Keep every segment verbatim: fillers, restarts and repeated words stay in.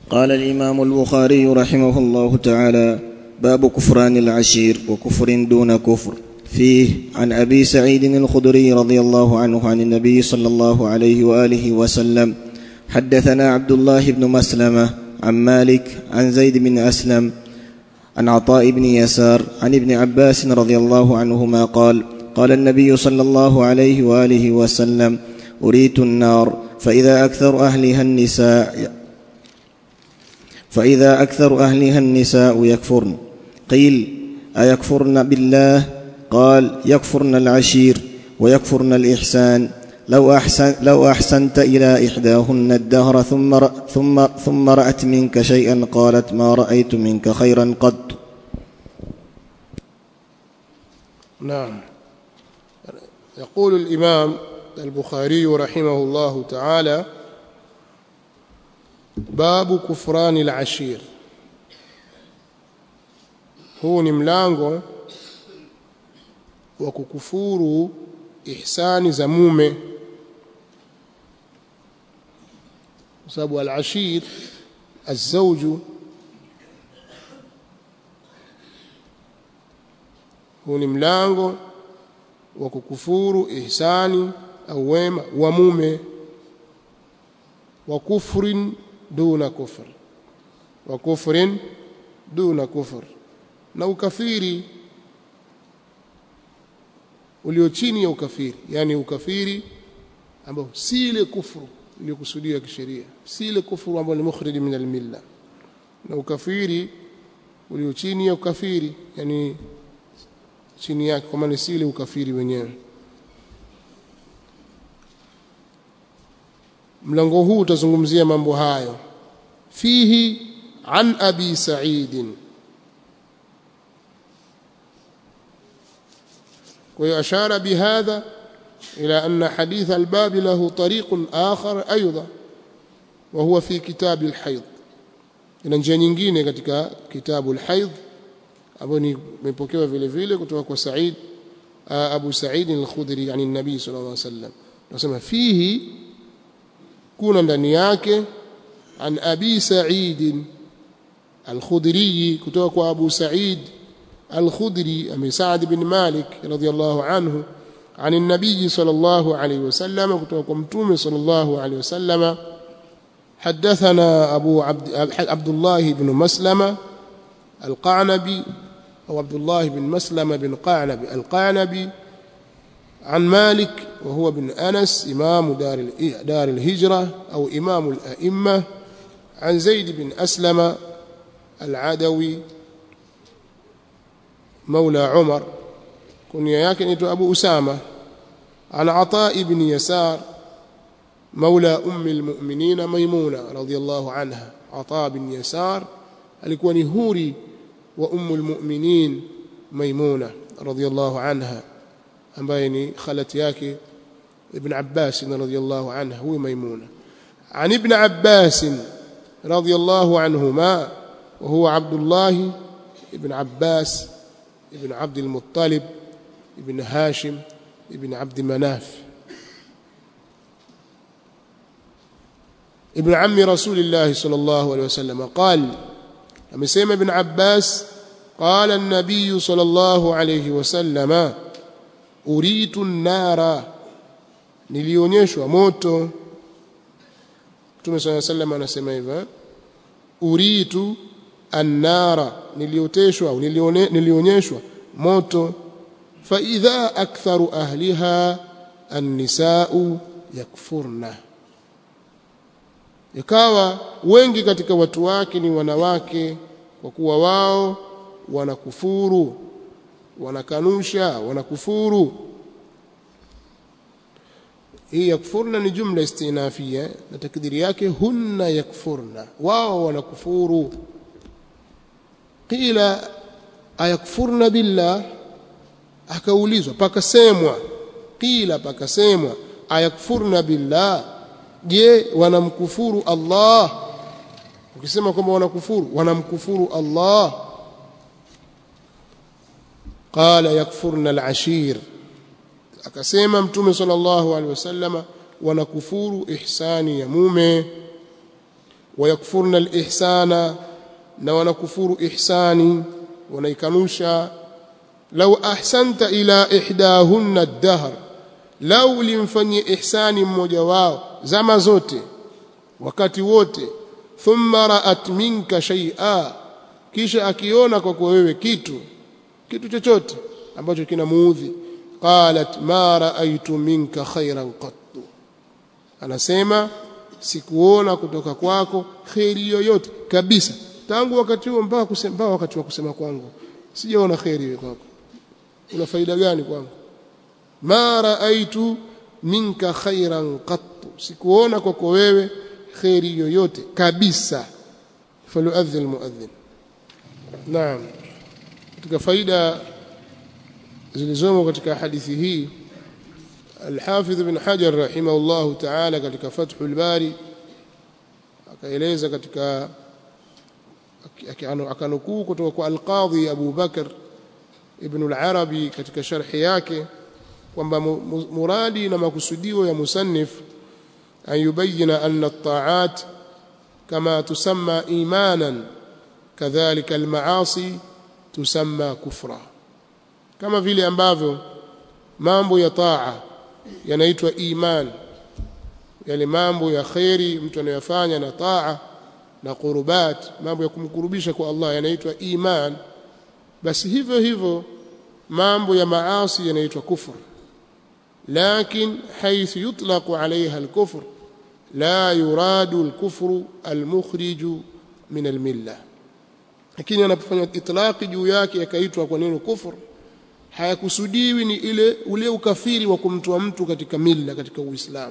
قال الإمام البخاري رحمه الله تعالى: باب كفران العشير وكفر دون كفر. فيه عن أبي سعيد الخدري رضي الله عنه عن النبي صلى الله عليه وآله وسلم: حدثنا عبد الله بن مسلمة عن مالك عن زيد بن أسلم عن عطاء بن يسار عن ابن عباس رضي الله عنهما قال: قال النبي صلى الله عليه وآله وسلم: أريت النار فإذا أكثر أهلها النساء فإذا أكثر أهلها النساء يكفرن. قيل: أيكفرن بالله؟ قال: يكفرن العشير ويكفرن الإحسان. لو, أحسن لو أحسنت إلى إحداهن الدهر ثم, ثم, ثم رأت منك شيئا قالت: ما رأيت منك خيرا قط. نعم. يقول الإمام البخاري رحمه الله تعالى: باب كفران العشير. huu ni mlango wa kukufuru ihsani za mume, kwa sababu al-ashir az-zawju. huu ni mlango wa kukufuru ihsani au wema wa mume, wa kufrin duna kufr, wa kufrin duna kufr, na ukafiri ulio chini ya ukafiri, yani ukafiri ambao si ile kufuru iliyokusudiwa kisheria, si ile kufuru ambayo ni mukhrij min al-milla, na ukafiri ulio chini ya ukafiri, yani chini yake, kwa maana si ile ukafiri wenyewe. mlango huu utazungumzia mambo hayo. Fihi an abi Sa'id, ويشار بهذا إلى أن حديث الباب له طريق آخر أيضا، وهو في كتاب الحيض. ina njia nyingine katika kitabu al-haidh ambao ni imepokewa vile vile kutoka kwa Sa'id Abu Sa'id al-Khudri yani nabii sallallahu alaihi wasallam. Nasema fihi, kuna ndani yake, an abi Sa'id al-Khudri, kutoka kwa Abu Sa'id الخدري أبي سعد بن مالك رضي الله عنه عن النبي صلى الله عليه وسلم كتوكم صلى الله عليه وسلم: حدثنا أبو عبد, عبد الله بن مسلمة القعنبي، أو عبد الله بن مسلمة بن قعنبي القعنبي، عن مالك وهو بن أنس إمام دار, دار الهجرة أو إمام الأئمة، عن زيد بن أسلم العدوي مولى عمر كنيا yake inaitwa Abu Usama, an Ata ibn Yasar مولى أم المؤمنين ميمونة رضي الله عنها. Ata ibn Yasar alikuwa ni huri wa Umm al-Mu'minin Maimuna radhiyallahu anha, ambaye ni khalati yake Ibn Abbas radhiyallahu anha, huwa Maimuna. An Ibn Abbas radhiyallahu anhuma, wa huwa Abdullah ibn Abbas ابن عبد المطلب ابن هاشم ابن عبد مناف ابن عم رسول الله صلى الله عليه وسلم. قال: amesema ابن عباس: قال النبي صلى الله عليه وسلم: أريت النار، nilionyeshwa moto. Mtume صلى الله عليه وسلم anasema hivyo: uritu annara, nilioteshwa au nilionyeshwa moto. Fa idha aktharu ahliha an-nisaa'u yakfurna, ikawa wengi katika watu wake ni wanawake, kwa kuwa wao wanakufuru, wanakanusha, wanakufuru. hii yakfurna ni jumla istinafia, na takdiri yake hunna yakfurna, wao wanakufuru. Qila ayakfurna billah, akaulizwa pakasemwa, qila pakasemwa ayakfurna billah, je wanamkufuru Allah? Ukisema kwamba wanakufuru, wanamkufuru Allah. Qala yakfurna al-ashir, akasema Mtume sallallahu alaihi wasallam wanakufuru ihsani ya mume. wayakfurna al-ihsana na wanakufuru ihsani wanaikanusha law ahsanta ila ihdahunna ad-dahr law limfanyia ihsani mmoja wao zama zote wakati wote thumma ra'at minka shay'a kisha akiona kwa wewe kitu kitu chochote ambacho kinamuudhi qalat ma ra'aytu minka khairan qattu anasema sikuona kutoka kwako khairi yoyote kabisa tangu wakati huo mpaka kusema wakati wa kusema kwangu sijaona khairi kwako una faida gani kwangu ma ra'aytu minka khairan qattu sikuona kwako wewe khairi yoyote kabisa falu'adhdhi almu'adhdhin naam katika faida zilizomo katika hadithi hii Al-Hafidh Ibn Hajar rahimahullahu ta'ala katika Fathul Bari akaeleza katika akanukuu kutoka kwa Al-Qadhi Abu Bakr Ibn Al-Arabi katika sharhi yake kwamba muradi na makusudio ya musannif an yubayyana anna at-ta'at kama tusamma imanan kadhalika al-ma'asi tusamma kufra kama vile ambavyo mambo ya taa yanaitwa iman yale mambo ya khairi mtu anayofanya na taa na qurubat mambo ya kumkurubisha kwa Allah yanaitwa iman basi hivyo hivyo mambo ya maasi yanaitwa kufur lakin haythu yutlaqu alayha al-kufr la yuradu al-kufru al-mukhrij min al-millah lakini anapofanya itlaqi juu yake yakaitwa kwa neno kufur hayakusudiwi ni ile ule ukafiri wa kumtoa mtu katika milla katika Uislamu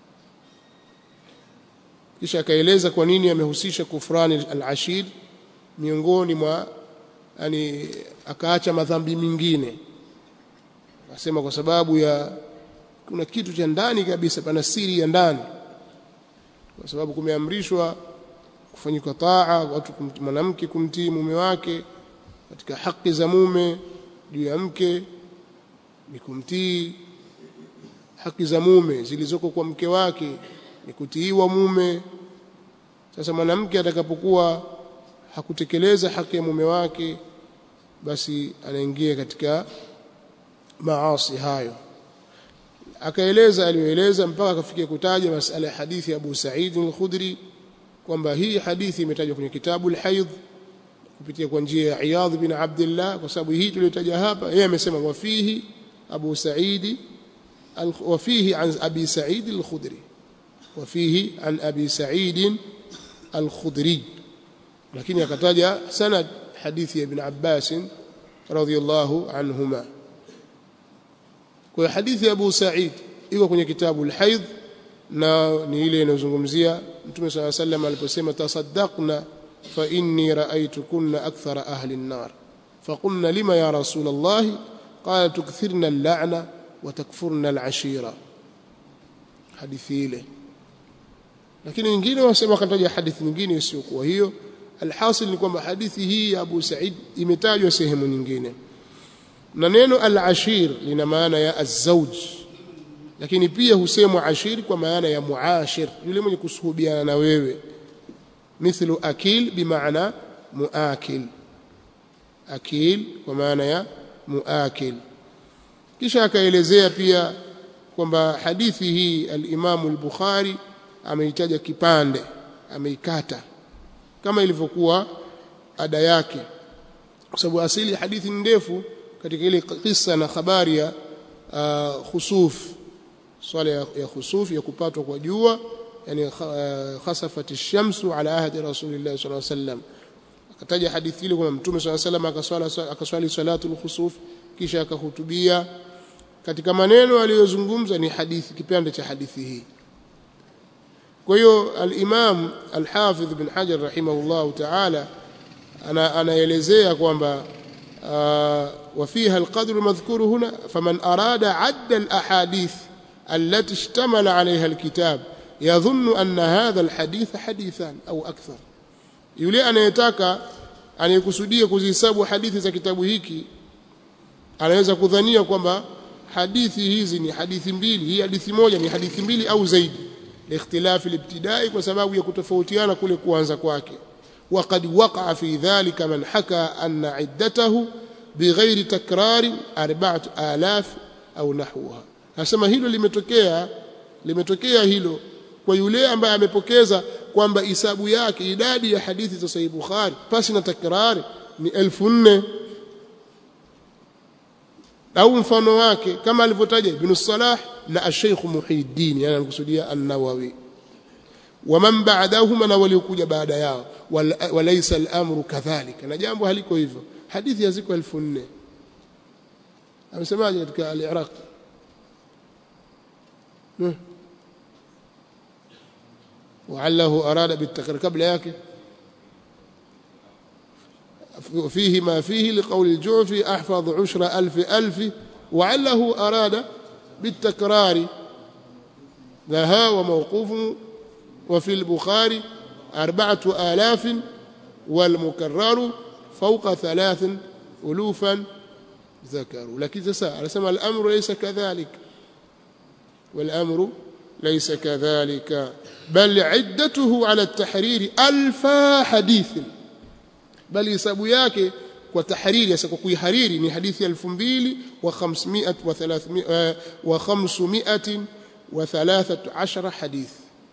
kisha akaeleza kwa nini amehusisha kufrani al-ashir miongoni mwa yani akaacha madhambi mengine akasema kwa sababu ya kuna kitu cha ndani kabisa pana siri ya ndani kwa sababu kumeamrishwa kufanyika taa watu mwanamke kumtii mume wake katika haki za mume juu ya mke ni kumtii haki za mume zilizoko kwa mke wake ni kutiiwa mume sasa mwanamke atakapokuwa hakutekeleza haki ya mume wake basi anaingia katika maasi hayo akaeleza aliyoeleza mpaka akafikia kutaja masala ya hadithi ya Abu Sa'id al-Khudri kwamba hii hadithi imetajwa kwenye kitabu al-Hayd kupitia kwa njia ya Iyadh bin Abdullah kwa sababu hii tuliyotaja hapa yeye amesema wa fihi Abu Sa'id wa fihi an Abi Sa'id al-Khudri wa fihi an Abi Sa'id al-Khudri lakini akataja sanad hadithi ya Ibn Abbas radhiyallahu anhuma kwa hadithi ya Abu Sa'id iko kwenye kitabu al-Hayd na ni ile inayozungumzia Mtume صلى الله عليه وسلم aliposema tasaddaqna fa inni ra'aytukunna akthara ahli an-nar faqulna lima ya rasul Allah qala tukthirna al-la'na wa takfurna al-ashira hadithi ile lakini wengine wasema kataja hadithi nyingine isiyokuwa hiyo alhasil ni kwamba hadithi hii ya Abu Sa'id imetajwa sehemu nyingine na neno al-ashir lina maana ya az-zawj lakini pia husemwa ashir kwa maana ya muashir yule mwenye kusuhubiana na wewe mithlu akil bimaana muakil akil kwa maana ya muakil kisha akaelezea pia kwamba hadithi hii al-Imam al-Bukhari ameitaja kipande ameikata kama ilivyokuwa ada yake kwa sababu asili hadithi ndefu katika ile kisa na habari ya uh, khusuf swala ya, ya khusuf ya kupatwa kwa jua yani khasafat ash-shamsu ala ahdi rasulillah sallallahu alayhi wasallam akataja hadithi ile kwamba mtume sallallahu alayhi wasallam akaswali akaswali salatul khusuf kisha akahutubia katika maneno aliyozungumza ni hadithi kipande cha hadithi hii kwa hiyo al-Imam al-Hafidh Ibn Hajar rahimahullah ta'ala ana anaelezea kwamba وفيها القدر المذكور هنا فمن أراد عد الأحاديث التي اشتمل عليها الكتاب يظن أن هذا الحديث حديثان أو أكثر yule anayetaka anayekusudia kuzihesabu hadithi za kitabu hiki anaweza kudhania kwamba hadithi hizi ni hadithi mbili hii hadithi moja ni hadithi mbili au zaidi liikhtilaf al-ibtidai kwa sababu ya kutofautiana kule kuanza kwake وقد وقع في ذلك من حكى أن عدته بغير تكرار أربعة آلاف أو نحوها nasema hilo limetokea limetokea hilo kwa yule ambaye amepokeza kwamba hisabu yake idadi ya hadithi za Sahih Bukhari pasi na takrari ni elfu nne au mfano wake kama alivyotaja Ibn Salah na Al-Sheikh Muhyiddin yani anakusudia An-Nawawi ومن بعدهم na waliokuja baada yao walaysa al-amru kadhalika na jambo haliko hivyo hadithi haziko elfu nne amesemaje katika al-Iraq وعله أراد بالتكرار قبل yake فيه ما فيه لقول الجعفي أحفظ عشر ألف ألف وعله أراد بالتكرار ذا وموقوف وفي البخاري أربعة آلاف والمكرر فوق ثلاث ألوفا ذكروا لكن تسأل سمع الأمر ليس كذلك والأمر ليس كذلك بل عدته على التحرير ألف حديث بل يسابو yake kwa tahriri yasa kwa kuihariri ni hadithi elfu mbili na khamsmia wa thalathmia wa khamsumia wa thalathatu ashara hadith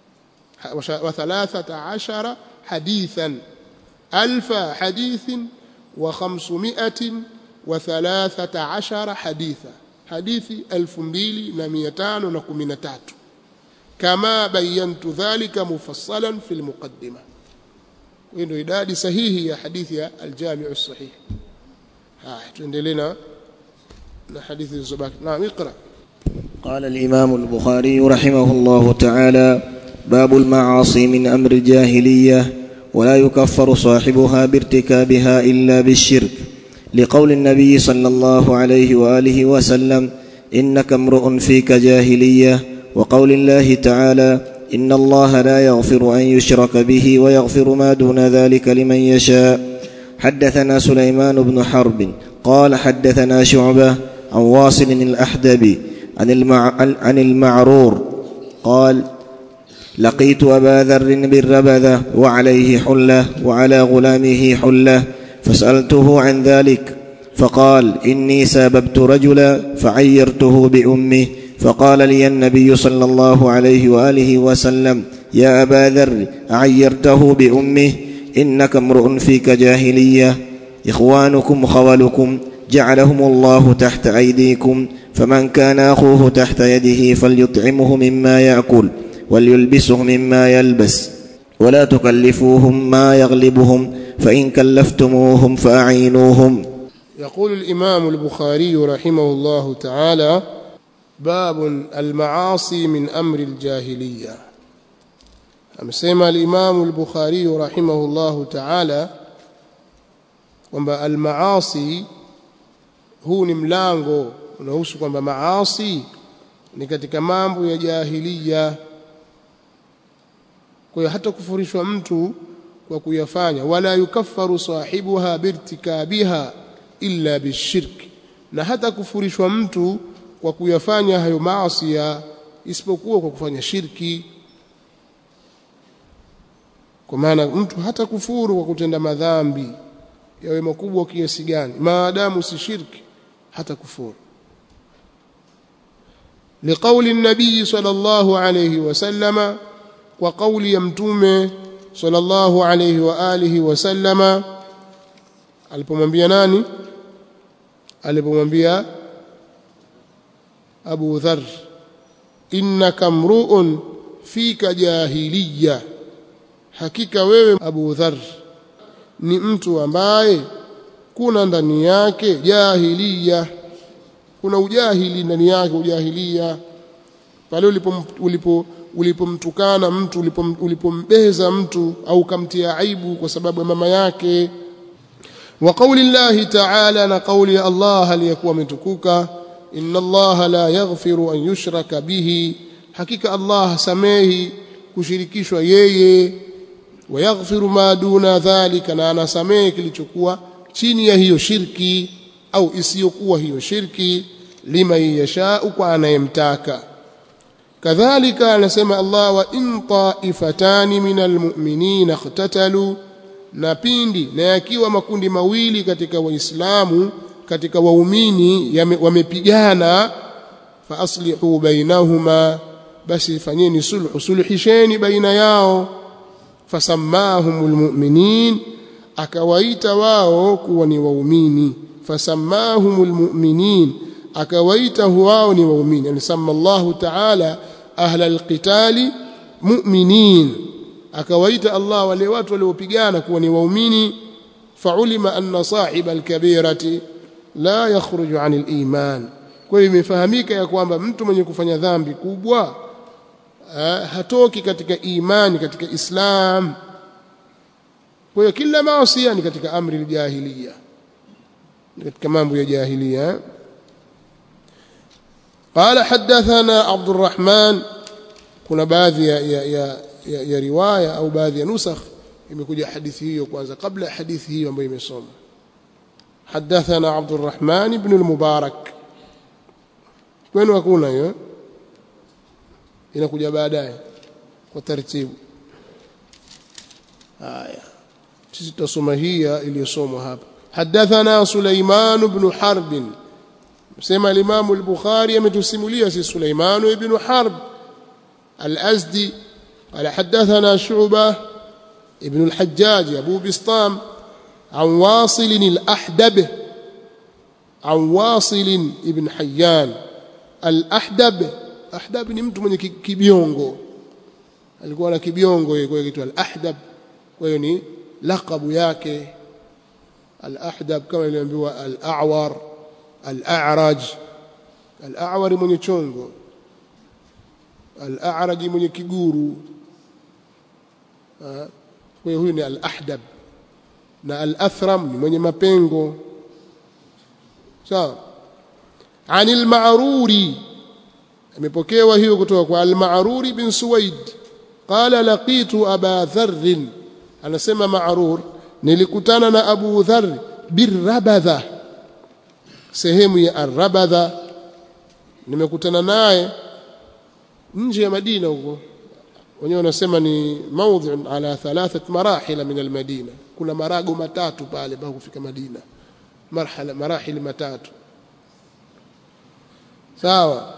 wa thalathatu ashara hadithan alf hadith wa khamsumia wa thalathatu ashara haditha hadithi elfu mbili na mia tano na kumi na tatu kama bayantu dhalika mufassalan fil muqaddimah ndio idadi sahihi ya hadithi ya al-Jami' as-Sahih haya tuendelee na hadithi zilizobaki naam iqra قال الإمام البخاري رحمه الله تعالى باب المعاصي من أمر الجاهلية ولا يكفر صاحبها بارتكابها إلا بالشرك لقول النبي صلى الله عليه وآله وسلم إنك امرؤ فيك جاهلية وقول الله تعالى إن الله لا يغفر أن يشرك به ويغفر ما دون ذلك لمن يشاء حدثنا سليمان بن حرب قال حدثنا شعبة عن واصل الأحدبي عن, المع... عن المعرور قال لقيت أبا ذر بالربذة وعليه حلة وعلى غلامه حلة فسألته عن ذلك فقال إني ساببت رجلا فعيرته بأمه فقال لي النبي صلى الله عليه وآله وسلم يا أبا ذر أعيرته بأمه إنك امرؤ فيك جاهلية إخوانكم خولكم جعلهم الله تحت أيديكم فمن كان أخوه تحت يده فليطعمه مما يأكل وليلبسه مما يلبس ولا تكلفوهم ما يغلبهم فإن كلفتموهم فأعينوهم. يقول الإمام البخاري رحمه الله تعالى باب المعاصي من أمر الجاهلية. أمسيما الإمام البخاري رحمه الله تعالى kwamba المعاصي huu ni mlango unahusu kwamba maasi ni katika mambo ya jahiliya. Kwa hiyo hata kufurishwa mtu kwa kuyafanya wala yukaffaru sahibuha birtikabiha illa bishirk, na hata kufurishwa mtu kwa kuyafanya hayo maasi isipokuwa kwa kufanya shirki. Kwa maana mtu hata kufuru kwa kutenda madhambi yawe makubwa kiasi gani, maadamu si shirki hata kufuru. لقول النبي صلى الله عليه وسلم وقول يمتومه صلى الله عليه وآله وسلم alipomwambia nani? Alipomwambia Abu Dharr innaka mru'un fika jahiliya, hakika wewe Abu Dharr ni mtu ambaye kuna ndani yake jahiliya, kuna ujahili ndani yake, ujahilia. Pale ulipo ulipo ulipomtukana mtu, ulipombeza mtu au kamtia aibu kwa sababu ya mama yake. Wa qauli Allah ta'ala, na qauli ya Allah aliyakuwa mtukuka, inna Allah la yaghfiru an yushraka bihi, hakika Allah samehi kushirikishwa yeye, wa yaghfiru ma duna dhalika, na anasamehe kilichokuwa chini ya hiyo shirki au isiyokuwa hiyo shirki, liman yashau, kwa anayemtaka. kadhalika anasema Allah wa in ta'ifatani minal mu'minina iqtatalu, na pindi na yakiwa makundi mawili katika waislamu katika waumini wamepigana, fa aslihu bainahuma, basi fanyeni sulhu, sulhisheni baina yao. Fasammahumul mu'minin, akawaita wao kuwa ni waumini. Fasammahumul mu'minin, akawaita wao ni waumini. Alisema Allah Ta'ala ahla alqitali mu'minin, akawaita Allah wale watu waliopigana kuwa ni waumini. Faulima anna sahiba alkabirati la yakhruju anil iman, kwa hiyo imefahamika ya kwamba mtu mwenye kufanya dhambi kubwa hatoki katika imani, katika Islam. Kwa hiyo kila maasi ni katika amri aljahiliya, katika mambo ya jahiliya. قال حدثنا عبد الرحمن, kuna baadhi ya, ya, ya, ya, ya riwaya au baadhi ya nusakh imekuja hadithi hiyo kwanza kabla ya hadithi hiyo ambayo imesoma. حدثنا عبد الرحمن بن المبارك, kwenu hakuna hiyo, inakuja baadaye kwa taratibu. haya sisi tutasoma hii iliyosomwa hapa. حدثنا سليمان بن حرب, سمع الإمام البخاري متسموليه سليمان بن حرب الأزدي قال حدثنا شعبة ابن الحجاج أبو بسطام عن واصل الأحدب عن واصل ابن حيان الأحدب. أحدب ni mtu mwenye kibiongo, alikuwa na kibiongo yeye, kwa hiyo kitu al-Ahdab, kwa hiyo ni laqabu yake al-Ahdab, kama iliambiwa al-A'war, al-A'raj. Al-A'war mwenye chongo, al-A'raj mwenye kiguru. Kwa hiyo huyu ni al-Ahdab, na al-Athram ni mwenye mapengo. Sawa. Anil Ma'ruri, amepokewa hiyo kutoka kwa al-Ma'ruri bin Suwaid. Qala laqitu Aba Dharr, anasema Ma'rur, nilikutana na Abu Dharr birrabadha, sehemu ya Ar-Rabadha, nimekutana naye nje ya Madina huko. Wenyewe wanasema ni mawdhi ala thalathat marahil min al-Madina, kuna marago matatu pale mpaka kufika Madina, marhala marahil matatu. sawa.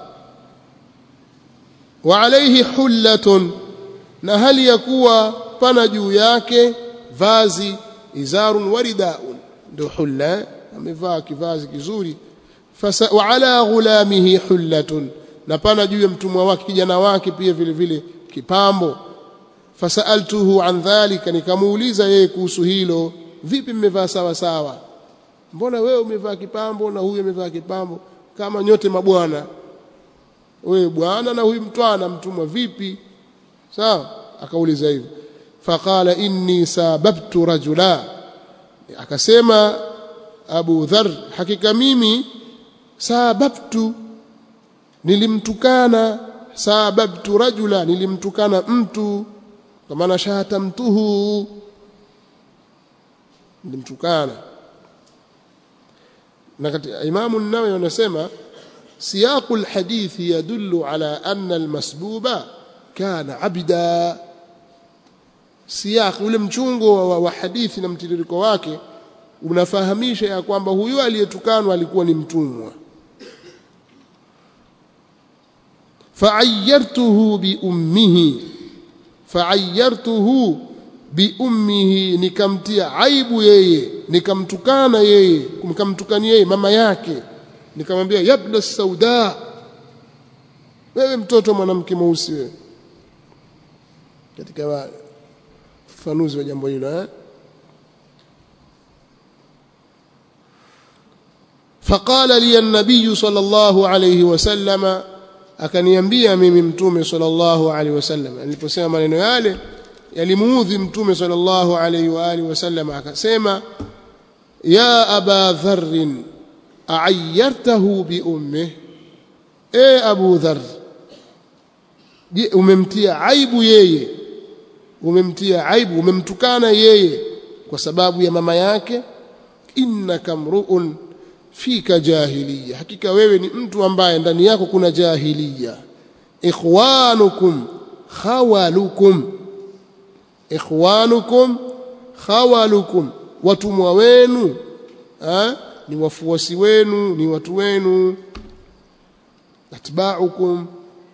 Wa alayhi hullatun, na hali ya kuwa pana juu yake vazi, izarun waridaun, ndio hulla, amevaa kivazi kizuri. Fasa wa ala ghulamihi hullatun, na pana juu ya mtumwa wake, kijana wake pia vile vile kipambo. Fasaltuhu an dhalika, nikamuuliza yeye kuhusu hilo, vipi mmevaa sawa sawa? Mbona wewe umevaa kipambo na huyu amevaa kipambo kama nyote mabwana? Wewe bwana na huyu mtwana mtumwa, vipi? Sawa, akauliza hivyo. Faqala inni sababtu rajula, akasema Abu Dharr, hakika mimi sababtu, nilimtukana, sababtu rajula, nilimtukana mtu, kwa maana shahatamtuhu, nilimtukana. Na katika Imam an-Nawawi wanasema siyaqul hadithi yadullu ala anna al-masbuba kana abida. Siyaq, ule mchungo wa, wa hadithi na mtiririko wake unafahamisha ya kwamba huyo aliyetukanwa alikuwa ni mtumwa. Fa'ayyartuhu bi ummihi, fa'ayyartuhu bi ummihi, nikamtia aibu yeye, nikamtukana yeye, nikamtukania yeye mama yake, nikamwambia yabna sauda, wewe mtoto mwanamke mweusi wewe. Katika fanuzi wa jambo hilo eh faqala li an-nabiy sallallahu alayhi wasallam, akaniambia mimi mtume sallallahu alayhi wasallam. Aliposema maneno yale yalimuudhi mtume sallallahu alayhi wa alihi wasallam, akasema ya Aba Dharr a'ayyartahu bi ummihi, e Abu Dharr, je, umemtia aibu yeye, umemtia aibu, umemtukana yeye kwa sababu ya mama yake? Innaka mru'un fika jahiliya, hakika wewe ni mtu ambaye ndani yako kuna jahiliya. ikhwanukum khawalukum ikhwanukum khawalukum watumwa wenu ha? Ni wafuasi wenu, ni watu wenu. Atba'ukum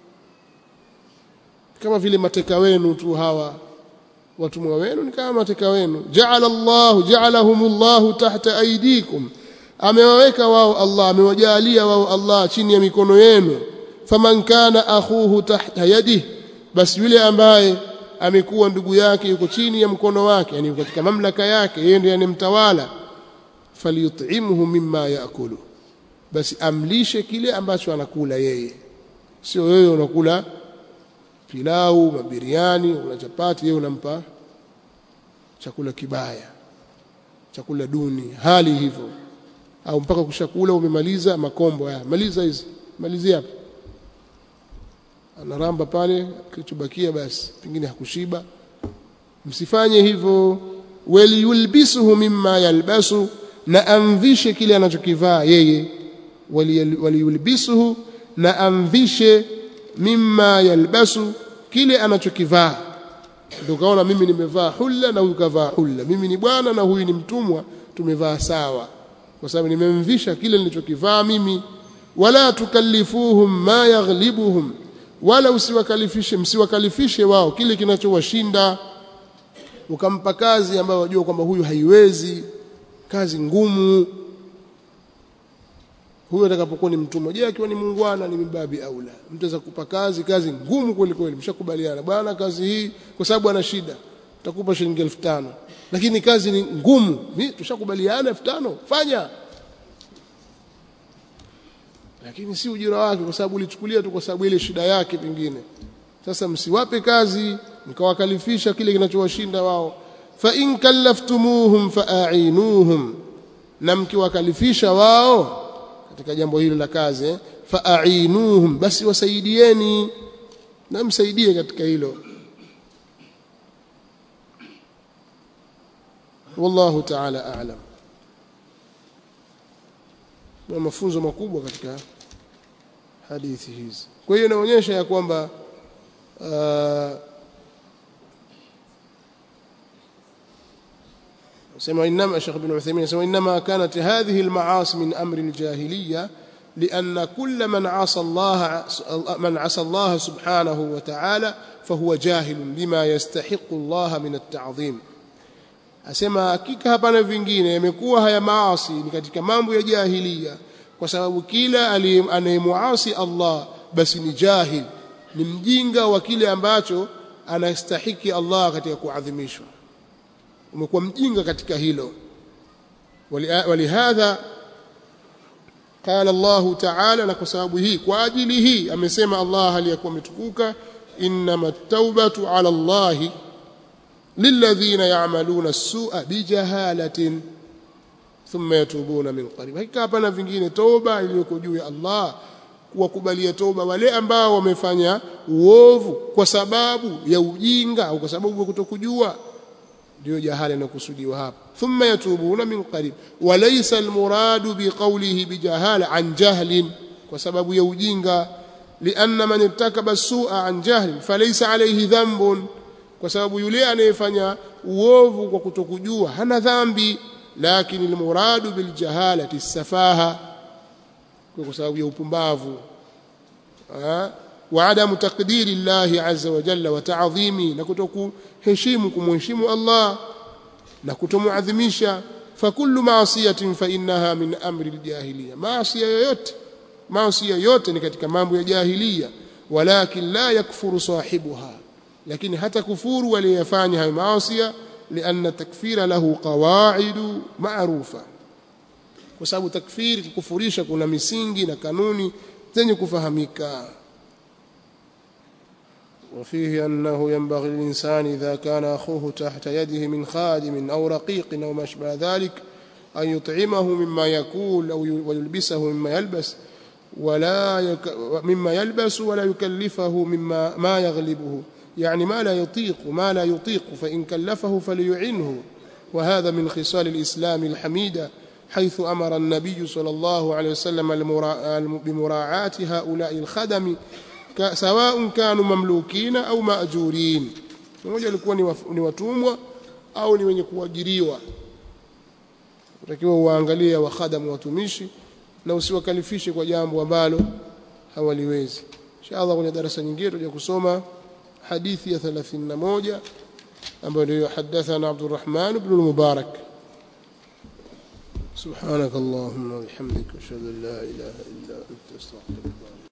kama vile mateka wenu tu hawa, watumwa wenu ni kama mateka wenu. Ja'ala Allah ja'alahumullahu tahta aydikum, amewaweka wao Allah, amewajalia wao Allah chini ya mikono yenu. Faman kana akhuhu tahta yadihi, basi yule ambaye amekuwa ndugu yake yuko chini ya mkono wake, yani katika mamlaka yake, yeye ndiye anemtawala, falyut'imhu mimma yaakulu, basi amlishe kile ambacho anakula yeye. Sio wewe unakula pilau, mabiriani, una chapati, yeye unampa chakula kibaya, chakula duni, hali hivyo. Au mpaka kushakula umemaliza makombo haya, maliza hizi, malizia hapa, anaramba pale, kilichobakia basi pengine hakushiba. Msifanye hivyo. Waliyulbisuhu mimma yalbasu, na amvishe kile anachokivaa yeye. Waliyulbisuhu, na amvishe mimma yalbasu, kile anachokivaa. Ndio kaona mimi nimevaa hulla na huyu kavaa hulla, mimi ni bwana na huyu ni mtumwa, tumevaa sawa kwa sababu nimemvisha kile nilichokivaa mimi. Wala tukallifuhum ma yaghlibuhum, wala usiwakalifishe, msiwakalifishe wao kile kinachowashinda. Ukampa kazi ambayo unajua kwamba huyu haiwezi, kazi ngumu. Huyo atakapokuwa ni mtumwa, je, akiwa ni muungwana ni mbabi aula. Mtu aweza kukupa kazi kazi ngumu kweli kweli, mshakubaliana bwana, kazi hii kwa sababu ana shida utakupa shilingi elfu tano, lakini kazi ni ngumu, mimi tushakubaliana elfu tano fanya. Lakini si ujira wake, kwa sababu ulichukulia tu kwa sababu ile shida yake pengine. Sasa msiwape kazi mkawakalifisha kile kinachowashinda wao. Fa in kallaftumuhum fa'ainuhum, na mkiwakalifisha wao katika jambo hilo la kazi eh? Fa'ainuhum, basi wasaidieni, na msaidie katika hilo. Wallahu ta'ala a'lam. Na mafunzo makubwa katika hadithi hizi. Kwa hiyo inaonyesha ya kwamba uh, سمع إنما الشيخ ابن عثيمين سمع إنما كانت هذه المعاصي من أمر الجاهلية لأن كل من عصى الله من عصى الله سبحانه وتعالى فهو جاهل بما يستحق الله من التعظيم. Asema hakika hapana vingine, yamekuwa haya maasi ni katika mambo ya jahiliya, kwa sababu kila anayemuasi Allah basi ni jahil, ni mjinga wa kile ambacho anastahiki Allah katika kuadhimishwa. Umekuwa mjinga katika hilo. Walihadha qala Allah ta'ala, na kwa sababu hii, kwa ajili hii amesema Allah aliyakuwa ametukuka, innamat tawbatu ala Allah lilladhina ya'maluna as-su'a bijahalatin thumma yatubuna min qarib. Hakika hapana vingine, toba iliyoko juu ya Allah kuwakubalia toba wale ambao wamefanya uovu kwa sababu ya ujinga au kwa sababu ya kutokujua, ndio jahala inakusudiwa hapa. Thumma yatubuna min qarib, walaysa almuradu biqawlihi bijahala an jahlin, kwa sababu ya ujinga. Lianna man irtakaba as-su'a an jahlin falaysa alayhi dhanbun, kwa sababu yule anayefanya uovu kwa kutokujua hana dhambi. Lakini almuradu biljahalati as-safaha, kwa sababu ya upumbavu wa adamu taqdiri Allah azza wa jalla wa ta'dhimi, na kutokuheshimu kumheshimu Allah na kutomuadhimisha. Fa kullu ma'siyatin fa innaha min amri al-jahiliya, maasiya yoyote maasiya yote ni katika mambo ya jahiliya. Walakin la yakfuru sahibuha, lakini hata kufuru waliyafanya hayo maasiya, lianna takfira lahu qawaidu ma'rufa, kwa sababu takfiri, kukufurisha, kuna misingi na kanuni zenye kufahamika. وفيه أنه ينبغي للإنسان إذا كان أخوه تحت يده من خادم أو رقيق أو ما شابه ذلك أن يطعمه مما يأكل أو ويلبسه مما يلبس ولا يك مما يلبس ولا يكلفه مما ما يغلبه، يعني ما لا يطيق ما لا يطيق فإن كلفه فليعنه. وهذا من خصال الإسلام الحميدة، حيث أمر النبي صلى الله عليه وسلم بمراعاة هؤلاء الخدم sawa kanu mamlukina au maajurin, mmoja alikuwa ni watumwa au ni wenye kuajiriwa. Utakiwa uangalie wakhadamu watumishi na usiwakalifishe kwa jambo ambalo hawaliwezi. Inshallah kwenye darasa nyingine tutaje kusoma hadithi ya thelathini na moja ambayo ndio hadathana Abdurrahman ibn al-Mubarak. Subhanakallahumma wa bihamdika ashhadu an la ilaha illa anta astaghfiruka